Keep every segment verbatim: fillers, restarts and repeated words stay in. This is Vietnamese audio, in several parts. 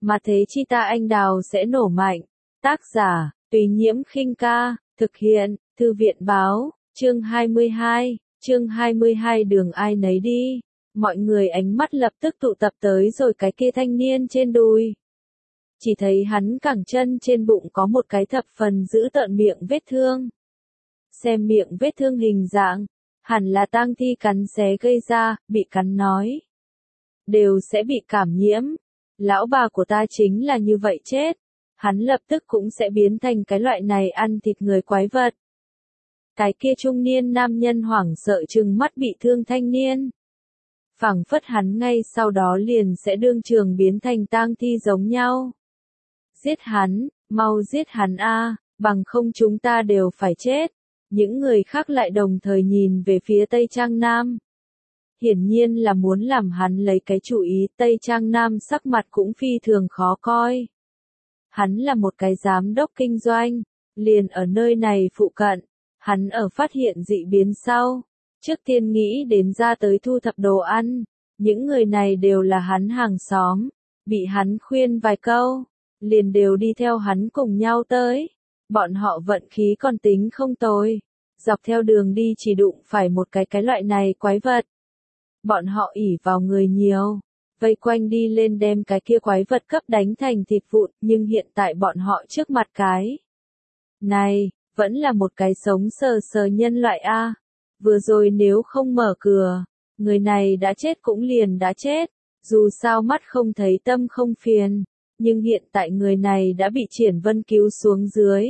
mà thế chi ta anh đào sẽ nổ mạnh. Tác giả, Tùy Nhiễm Khinh Ca, thực hiện, Thư viện Báo, chương hai mươi hai, chương hai mươi hai đường ai nấy đi. Mọi người ánh mắt lập tức tụ tập tới rồi cái kia thanh niên trên đùi. Chỉ thấy hắn cẳng chân trên bụng có một cái thập phần dữ tợn miệng vết thương. Xem miệng vết thương hình dạng, hẳn là tang thi cắn xé gây ra, bị cắn nói. Đều sẽ bị cảm nhiễm. Lão bà của ta chính là như vậy chết. Hắn lập tức cũng sẽ biến thành cái loại này ăn thịt người quái vật. Cái kia trung niên nam nhân hoảng sợ trừng mắt bị thương thanh niên. Phảng phất hắn ngay sau đó liền sẽ đương trường biến thành tang thi giống nhau. Giết hắn, mau giết hắn a, bằng không chúng ta đều phải chết. Những người khác lại đồng thời nhìn về phía Tây Trang Nam. Hiển nhiên là muốn làm hắn lấy cái chủ ý. Tây Trang Nam sắc mặt cũng phi thường khó coi. Hắn là một cái giám đốc kinh doanh, liền ở nơi này phụ cận. Hắn ở phát hiện dị biến sau, trước tiên nghĩ đến ra tới thu thập đồ ăn. Những người này đều là hắn hàng xóm, bị hắn khuyên vài câu, liền đều đi theo hắn cùng nhau tới. Bọn họ vận khí còn tính không tồi, dọc theo đường đi chỉ đụng phải một cái cái loại này quái vật. Bọn họ ỷ vào người nhiều, vây quanh đi lên đem cái kia quái vật cấp đánh thành thịt vụn, nhưng hiện tại bọn họ trước mặt cái này, vẫn là một cái sống sờ sờ nhân loại a. Vừa rồi nếu không mở cửa, người này đã chết cũng liền đã chết, dù sao mắt không thấy tâm không phiền, nhưng hiện tại người này đã bị Triển Vân cứu xuống dưới.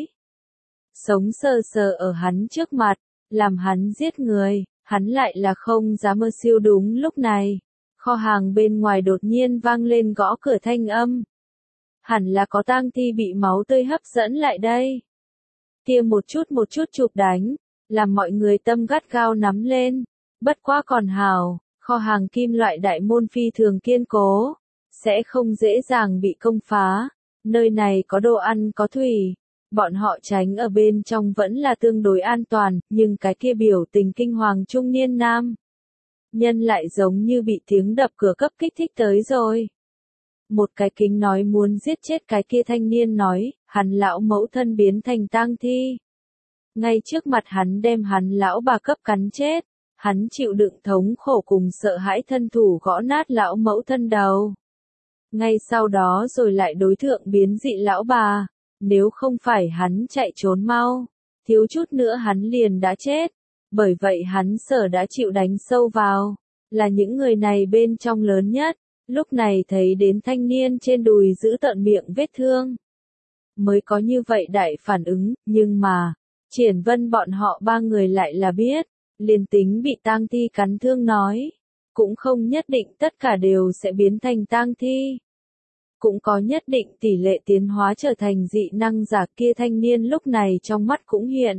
Sống sờ sờ ở hắn trước mặt, làm hắn giết người, hắn lại là không dám mơ siêu. Đúng lúc này, kho hàng bên ngoài đột nhiên vang lên gõ cửa thanh âm. Hẳn là có tang thi bị máu tươi hấp dẫn lại đây. Kia một chút một chút chụp đánh, làm mọi người tâm gắt gao nắm lên. Bất quá còn hào, kho hàng kim loại đại môn phi thường kiên cố, sẽ không dễ dàng bị công phá. Nơi này có đồ ăn có thủy, bọn họ tránh ở bên trong vẫn là tương đối an toàn, nhưng cái kia biểu tình kinh hoàng trung niên nam nhân lại giống như bị tiếng đập cửa cấp kích thích tới rồi. Một cái kính nói muốn giết chết cái kia thanh niên nói, hắn lão mẫu thân biến thành tang thi. Ngay trước mặt hắn đem hắn lão bà cấp cắn chết, hắn chịu đựng thống khổ cùng sợ hãi thân thủ gõ nát lão mẫu thân đầu. Ngay sau đó rồi lại đối thượng biến dị lão bà, nếu không phải hắn chạy trốn mau, thiếu chút nữa hắn liền đã chết. Bởi vậy hắn sở đã chịu đánh sâu vào, là những người này bên trong lớn nhất. Lúc này thấy đến thanh niên trên đùi giữ tợn miệng vết thương, mới có như vậy đại phản ứng, nhưng mà, Triển Vân bọn họ ba người lại là biết, liền tính bị tang thi cắn thương nói, cũng không nhất định tất cả đều sẽ biến thành tang thi. Cũng có nhất định tỷ lệ tiến hóa trở thành dị năng giả. Kia thanh niên lúc này trong mắt cũng hiện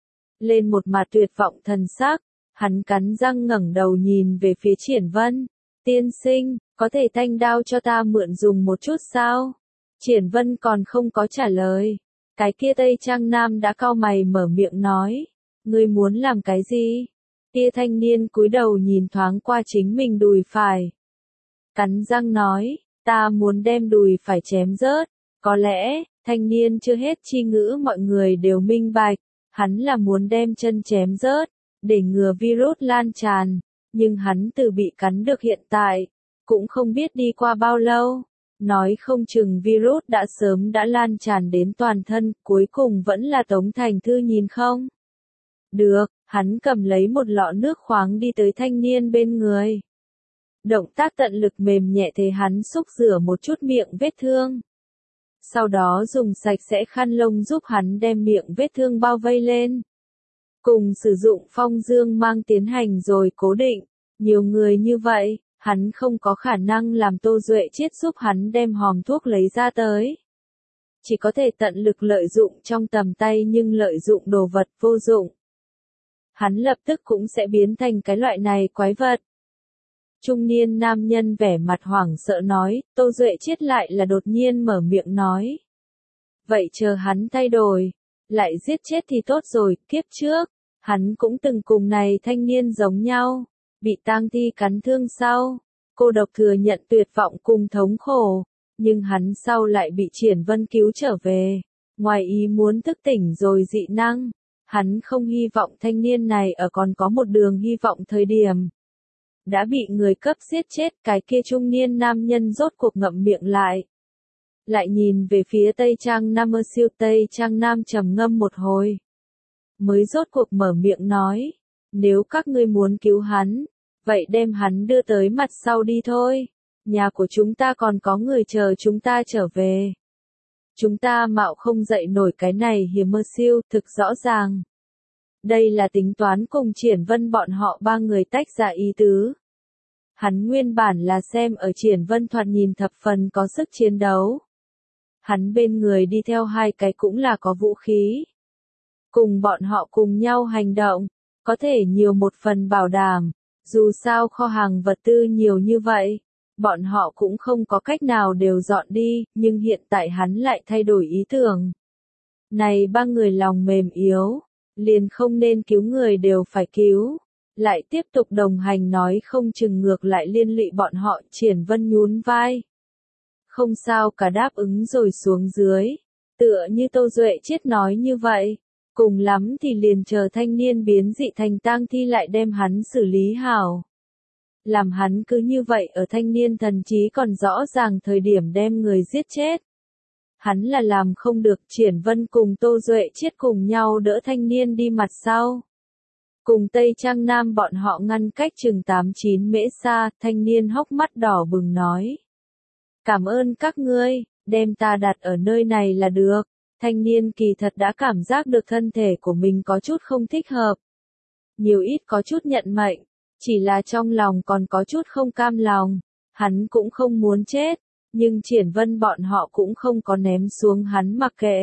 lên một mặt tuyệt vọng thần sắc, hắn cắn răng ngẩng đầu nhìn về phía Triển Vân. Tiên sinh, có thể thanh đao cho ta mượn dùng một chút sao? Triển Vân còn không có trả lời. Cái kia Tây Trang Nam đã cau mày mở miệng nói. Ngươi muốn làm cái gì? Kia thanh niên cúi đầu nhìn thoáng qua chính mình đùi phải. Cắn răng nói, ta muốn đem đùi phải chém rớt. Có lẽ, thanh niên chưa hết chi ngữ mọi người đều minh bạch. Hắn là muốn đem chân chém rớt, để ngừa virus lan tràn. Nhưng hắn từ bị cắn được hiện tại, cũng không biết đi qua bao lâu. Nói không chừng virus đã sớm đã lan tràn đến toàn thân, cuối cùng vẫn là Tống Thành Thư nhìn không? Được, hắn cầm lấy một lọ nước khoáng đi tới thanh niên bên người. Động tác tận lực mềm nhẹ thế hắn xúc rửa một chút miệng vết thương. Sau đó dùng sạch sẽ khăn lông giúp hắn đem miệng vết thương bao vây lên. Cùng sử dụng phong dương mang tiến hành rồi cố định. Nhiều người như vậy, hắn không có khả năng làm Tô Duệ Chiết giúp hắn đem hòm thuốc lấy ra tới. Chỉ có thể tận lực lợi dụng trong tầm tay nhưng lợi dụng đồ vật vô dụng. Hắn lập tức cũng sẽ biến thành cái loại này quái vật. Trung niên nam nhân vẻ mặt hoảng sợ nói, Tô Duệ Chiết lại là đột nhiên mở miệng nói. Vậy chờ hắn thay đổi, lại giết chết thì tốt rồi. Kiếp trước, hắn cũng từng cùng này thanh niên giống nhau, bị tang thi cắn thương sau, cô độc thừa nhận tuyệt vọng cùng thống khổ, Nhưng hắn sau lại bị Triển Vân cứu trở về. Ngoài ý muốn thức tỉnh rồi dị năng. Hắn không hy vọng thanh niên này ở còn có một đường hy vọng thời điểm. Đã bị người cấp giết chết, cái kia trung niên nam nhân rốt cuộc ngậm miệng lại. Lại nhìn về phía Tây Trang Nam ơ siêu Tây Trang Nam trầm ngâm một hồi. Mới rốt cuộc mở miệng nói. Nếu các ngươi muốn cứu hắn, vậy đem hắn đưa tới mặt sau đi thôi. Nhà của chúng ta còn có người chờ chúng ta trở về. Chúng ta mạo không dậy nổi cái này hiểm mơ siêu, thực rõ ràng. Đây là tính toán cùng Triển Vân bọn họ ba người tách ra ý tứ. Hắn nguyên bản là xem ở Triển Vân thoạt nhìn thập phần có sức chiến đấu. Hắn bên người đi theo hai cái cũng là có vũ khí. Cùng bọn họ cùng nhau hành động, có thể nhiều một phần bảo đảm. Dù sao kho hàng vật tư nhiều như vậy, bọn họ cũng không có cách nào đều dọn đi, nhưng hiện tại hắn lại thay đổi ý tưởng. Này ba người lòng mềm yếu, liền không nên cứu người đều phải cứu. Lại tiếp tục đồng hành nói không chừng ngược lại liên lụy bọn họ. Triển Vân nhún vai. Không sao cả đáp ứng rồi xuống dưới. Tựa như Tô Duệ Chiết nói như vậy. Cùng lắm thì liền chờ thanh niên biến dị thành tang thi lại đem hắn xử lý hảo. Làm hắn cứ như vậy ở thanh niên thần trí còn rõ ràng thời điểm đem người giết chết. Hắn là làm không được. Triển Vân cùng Tô Duệ Chiết cùng nhau đỡ thanh niên đi mặt sau. Cùng Tây Trang Nam bọn họ ngăn cách chừng tám chín mễ xa, thanh niên hốc mắt đỏ bừng nói. Cảm ơn các ngươi, đem ta đặt ở nơi này là được. Thanh niên kỳ thật đã cảm giác được thân thể của mình có chút không thích hợp. Nhiều ít có chút nhận mệnh, chỉ là trong lòng còn có chút không cam lòng. Hắn cũng không muốn chết, nhưng Triển Vân bọn họ cũng không có ném xuống hắn mặc kệ.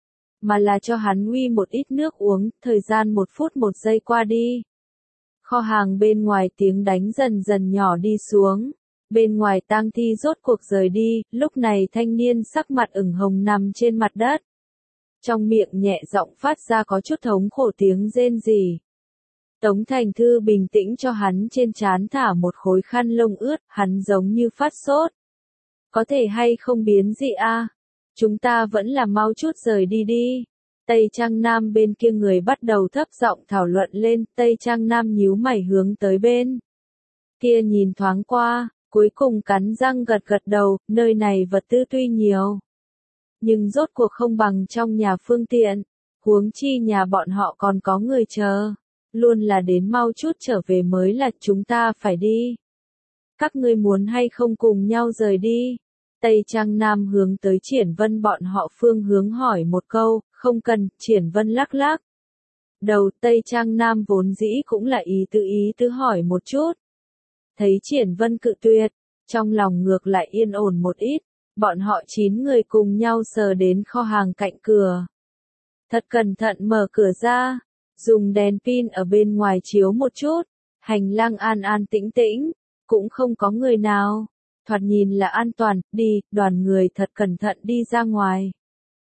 Mà là cho hắn uy một ít nước uống, thời gian một phút một giây qua đi. Kho hàng bên ngoài tiếng đánh dần dần nhỏ đi xuống. Bên ngoài tang thi rốt cuộc rời đi, lúc này thanh niên sắc mặt ửng hồng nằm trên mặt đất. Trong miệng nhẹ giọng phát ra có chút thống khổ tiếng rên rỉ. Tống Thành Thư bình tĩnh cho hắn trên trán thả một khối khăn lông ướt, hắn giống như phát sốt. Có thể hay không biến dị a? Chúng ta vẫn là mau chút rời đi đi. Tây Trang Nam bên kia người bắt đầu thấp giọng thảo luận lên, Tây Trang Nam nhíu mày hướng tới bên kia nhìn thoáng qua, cuối cùng cắn răng gật gật đầu, nơi này vật tư tuy nhiều, nhưng rốt cuộc không bằng trong nhà phương tiện, huống chi nhà bọn họ còn có người chờ, luôn là đến mau chút trở về mới là chúng ta phải đi. Các ngươi muốn hay không cùng nhau rời đi? Tây Trang Nam hướng tới Triển Vân bọn họ phương hướng hỏi một câu, không cần. Triển Vân lắc lắc đầu. Tây Trang Nam vốn dĩ cũng là ý tự ý tự hỏi một chút. Thấy Triển Vân cự tuyệt, trong lòng ngược lại yên ổn một ít, bọn họ chín người cùng nhau sờ đến kho hàng cạnh cửa. Thật cẩn thận mở cửa ra, dùng đèn pin ở bên ngoài chiếu một chút, hành lang an an tĩnh tĩnh, cũng không có người nào. Thoạt nhìn là an toàn, đi, đoàn người thật cẩn thận đi ra ngoài.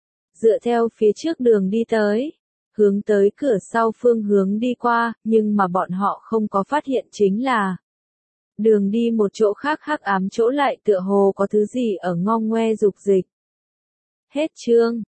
Dựa theo phía trước đường đi tới, hướng tới cửa sau phương hướng đi qua, nhưng mà bọn họ không có phát hiện chính là đường đi một chỗ khác hắc ám chỗ lại tựa hồ có thứ gì ở ngong ngoe dục dịch. Hết chương.